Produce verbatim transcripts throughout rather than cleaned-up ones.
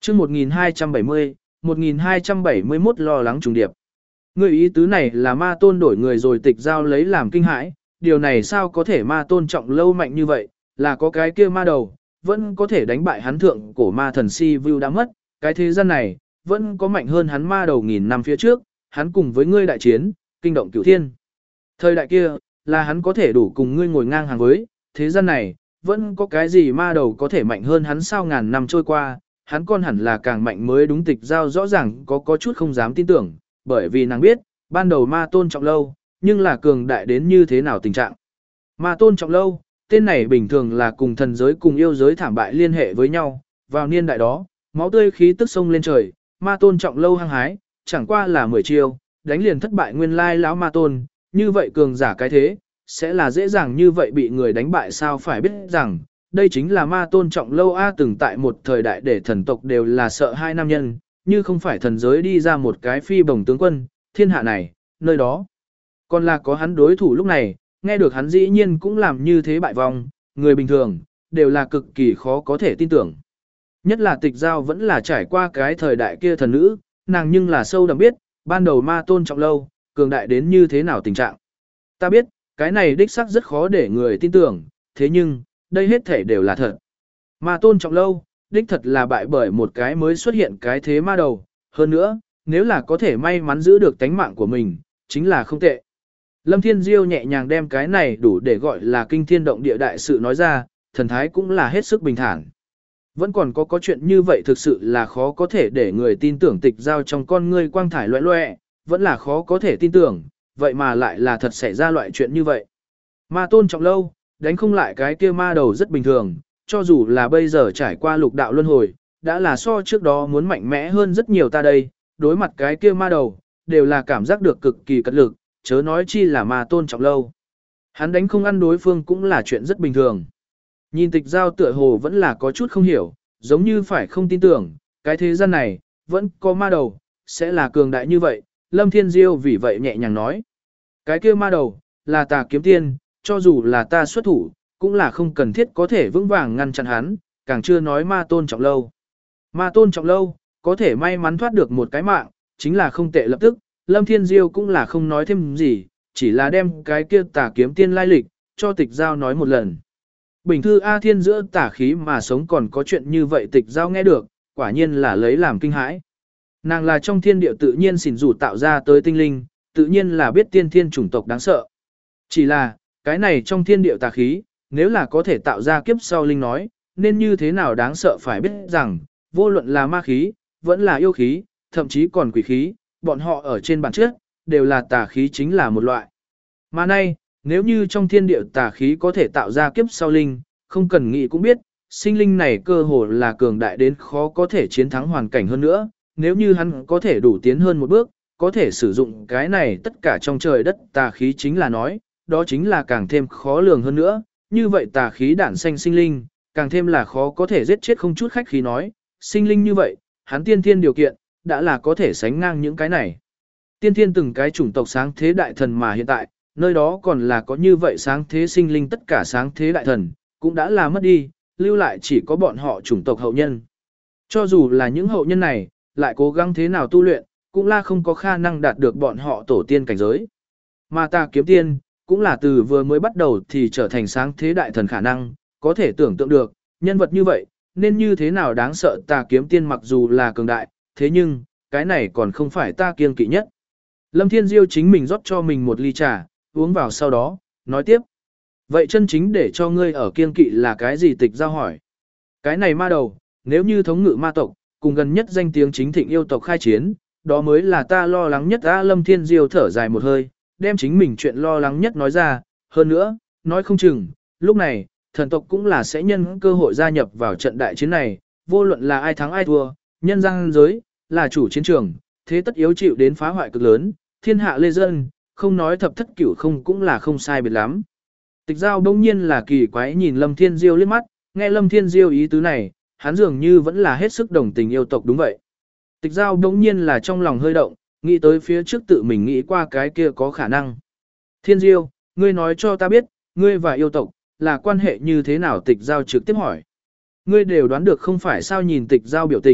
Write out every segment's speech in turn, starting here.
chương một nghìn hai trăm bảy mươi, một nghìn hai trăm bảy mươi mốt lo lắng trùng điệp. Người ý tứ này là ma tôn đổi người rồi tịch giao lấy làm kinh hãi, điều này sao có thể ma tôn trọng lâu mạnh như vậy, là có cái kia ma đầu, vẫn có thể đánh bại hắn thượng cổ ma thần si vu đã mất, cái thế gian này, vẫn có mạnh hơn hắn ma đầu nghìn năm phía trước, hắn cùng với ngươi đại chiến, kinh động cửu thiên. Thời đại kia, là hắn có thể đủ cùng ngươi ngồi ngang hàng với, thế gian này, vẫn có cái gì ma đầu có thể mạnh hơn hắn sao ngàn năm trôi qua, hắn con hẳn là càng mạnh mới đúng tịch giao rõ ràng có có chút không dám tin tưởng, bởi vì nàng biết, ban đầu ma tôn trọng lâu, nhưng là cường đại đến như thế nào tình trạng. Ma tôn trọng lâu, tên này bình thường là cùng thần giới cùng yêu giới thảm bại liên hệ với nhau, vào niên đại đó, máu tươi khí tức sông lên trời, ma tôn trọng lâu hăng hái, chẳng qua là mười chiêu, đánh liền thất bại nguyên lai lão ma tôn, như vậy cường giả cái thế, sẽ là dễ dàng như vậy bị người đánh bại sao phải biết rằng, đây chính là ma tôn trọng lâu A từng tại một thời đại để thần tộc đều là sợ hai nam nhân, như không phải thần giới đi ra một cái phi bồng tướng quân, thiên hạ này, nơi đó. Còn là có hắn đối thủ lúc này, nghe được hắn dĩ nhiên cũng làm như thế bại vong, người bình thường, đều là cực kỳ khó có thể tin tưởng. Nhất là tịch giao vẫn là trải qua cái thời đại kia thần nữ, nàng nhưng là sâu đậm biết, ban đầu ma tôn trọng lâu, cường đại đến như thế nào tình trạng. Ta biết, cái này đích xác rất khó để người tin tưởng, thế nhưng, đây hết thể đều là thật. Ma tôn trọng lâu, đích thật là bại bởi một cái mới xuất hiện cái thế ma đầu, hơn nữa, nếu là có thể may mắn giữ được tánh mạng của mình, chính là không tệ. Lâm Thiên Diêu nhẹ nhàng đem cái này đủ để gọi là kinh thiên động địa đại sự nói ra, thần thái cũng là hết sức bình thản. Vẫn còn có có chuyện như vậy thực sự là khó có thể để người tin tưởng tịch giao trong con ngươi quang thải loẹ loẹ, vẫn là khó có thể tin tưởng, vậy mà lại là thật xảy ra loại chuyện như vậy. Ma tôn trọng lâu, đánh không lại cái kia ma đầu rất bình thường, cho dù là bây giờ trải qua lục đạo luân hồi, đã là so trước đó muốn mạnh mẽ hơn rất nhiều ta đây, đối mặt cái kia ma đầu, đều là cảm giác được cực kỳ cật lực, chớ nói chi là ma tôn trọng lâu. Hắn đánh không ăn đối phương cũng là chuyện rất bình thường. Nhìn tịch giao tựa hồ vẫn là có chút không hiểu, giống như phải không tin tưởng, cái thế gian này, vẫn có ma đầu, sẽ là cường đại như vậy, Lâm Thiên Diêu vì vậy nhẹ nhàng nói. Cái kia ma đầu, là tà kiếm tiên, cho dù là ta xuất thủ, cũng là không cần thiết có thể vững vàng ngăn chặn hắn, càng chưa nói ma tôn trọng lâu. Ma tôn trọng lâu, có thể may mắn thoát được một cái mạng, chính là không tệ lập tức, Lâm Thiên Diêu cũng là không nói thêm gì, chỉ là đem cái kia tà kiếm tiên lai lịch, cho tịch giao nói một lần. Bình thư A Thiên giữa tà khí mà sống còn có chuyện như vậy tịch giao nghe được, quả nhiên là lấy làm kinh hãi. Nàng là trong thiên địa tự nhiên xỉn rủ tạo ra tới tinh linh, tự nhiên là biết tiên thiên chủng tộc đáng sợ. Chỉ là, cái này trong thiên địa tà khí, nếu là có thể tạo ra kiếp sau linh nói, nên như thế nào đáng sợ phải biết rằng, vô luận là ma khí, vẫn là yêu khí, thậm chí còn quỷ khí, bọn họ ở trên bản chất, đều là tà khí chính là một loại. Mà nay, nếu như trong thiên địa tà khí có thể tạo ra kiếp sau linh, không cần nghĩ cũng biết, sinh linh này cơ hồ là cường đại đến khó có thể chiến thắng hoàn cảnh hơn nữa, nếu như hắn có thể đủ tiến hơn một bước, có thể sử dụng cái này tất cả trong trời đất tà khí chính là nói, đó chính là càng thêm khó lường hơn nữa, như vậy tà khí đản sanh sinh linh, càng thêm là khó có thể giết chết không chút khách khí nói, sinh linh như vậy, hắn tiên thiên điều kiện, đã là có thể sánh ngang những cái này. Tiên thiên từng cái chủng tộc sáng thế đại thần mà hiện tại, nơi đó còn là có như vậy sáng thế sinh linh tất cả sáng thế đại thần, cũng đã là mất đi, lưu lại chỉ có bọn họ chủng tộc hậu nhân. Cho dù là những hậu nhân này, lại cố gắng thế nào tu luyện, cũng là không có khả năng đạt được bọn họ tổ tiên cảnh giới. Mà ta kiếm tiên, cũng là từ vừa mới bắt đầu thì trở thành sáng thế đại thần khả năng, có thể tưởng tượng được, nhân vật như vậy, nên như thế nào đáng sợ ta kiếm tiên mặc dù là cường đại, thế nhưng, cái này còn không phải ta kiêng kỵ nhất. Lâm Thiên Diêu chính mình rót cho mình một ly trà, uống vào sau đó, nói tiếp. Vậy chân chính để cho ngươi ở kiêng kỵ là cái gì tịch giao hỏi. Cái này ma đầu, nếu như thống ngự ma tộc, cùng gần nhất danh tiếng chính thịnh yêu tộc khai chiến, đó mới là ta lo lắng nhất. A Lâm Thiên Diêu thở dài một hơi, đem chính mình chuyện lo lắng nhất nói ra, hơn nữa, nói không chừng, lúc này, thần tộc cũng là sẽ nhân cơ hội gia nhập vào trận đại chiến này, vô luận là ai thắng ai thua, nhân gian giới, là chủ chiến trường, thế tất yếu chịu đến phá hoại cực lớn, thiên hạ lê dân, không nói thập thất cửu không cũng là không sai biệt lắm. Tịch giao đông nhiên là kỳ quái nhìn Lâm Thiên Diêu liếc mắt, nghe Lâm Thiên Diêu ý tứ này, hắn dường như vẫn là hết sức đồng tình yêu tộc đúng vậy. Tịch giao đông nhiên là trong lòng hơi động, nghĩ tới phía trước tự mình nghĩ qua cái kia có khả năng. Thiên Diêu, ngươi nói cho ta biết, ngươi và yêu tộc, là quan hệ như thế nào tịch giao trực tiếp hỏi. Ngươi đều đoán được không phải sao nhìn tịch giao biểu tình,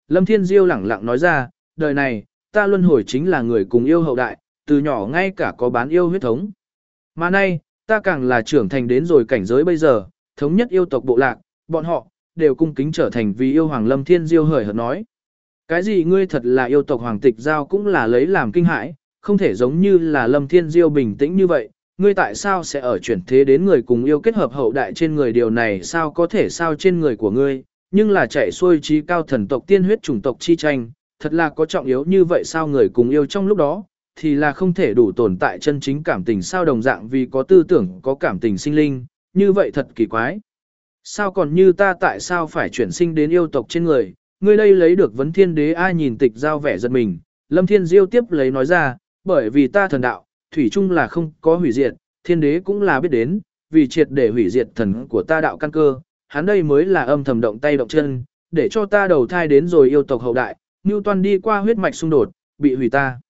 Lâm Thiên Diêu lẳng lặng nói ra, đời này, ta luân hồi chính là người cùng yêu hậu đại, từ nhỏ ngay cả có bán yêu huyết thống. Mà nay, ta càng là trưởng thành đến rồi cảnh giới bây giờ, thống nhất yêu tộc bộ lạc, bọn họ, đều cung kính trở thành vì yêu hoàng. Lâm Thiên Diêu hời hợt nói. Cái gì ngươi thật là yêu tộc hoàng tịch giao cũng là lấy làm kinh hãi, không thể giống như là Lâm Thiên Diêu bình tĩnh như vậy, ngươi tại sao sẽ ở chuyển thế đến người cùng yêu kết hợp hậu đại trên người, điều này sao có thể sao trên người của ngươi, nhưng là chạy xuôi trí cao thần tộc tiên huyết chủng tộc chi tranh, thật là có trọng yếu như vậy sao người cùng yêu trong lúc đó, thì là không thể đủ tồn tại chân chính cảm tình sao đồng dạng vì có tư tưởng có cảm tình sinh linh, như vậy thật kỳ quái. Sao còn như ta tại sao phải chuyển sinh đến yêu tộc trên người, ngươi đây lấy được vấn thiên đế ai nhìn tịch giao vẻ giật mình, Lâm Thiên Diêu tiếp lấy nói ra, bởi vì ta thần đạo, thủy chung là không có hủy diệt, thiên đế cũng là biết đến, vì triệt để hủy diệt thần của ta đạo căn cơ, hắn đây mới là âm thầm động tay động chân, để cho ta đầu thai đến rồi yêu tộc hậu đại, Newton đi qua huyết mạch xung đột, bị hủy ta.